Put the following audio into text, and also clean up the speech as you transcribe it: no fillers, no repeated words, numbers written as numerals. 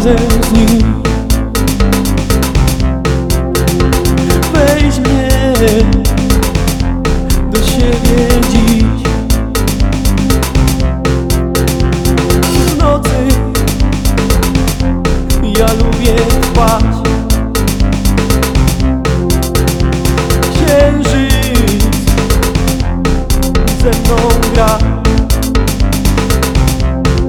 razem z nim. Weź mnie do siebie dziś. W nocy ja lubię spać.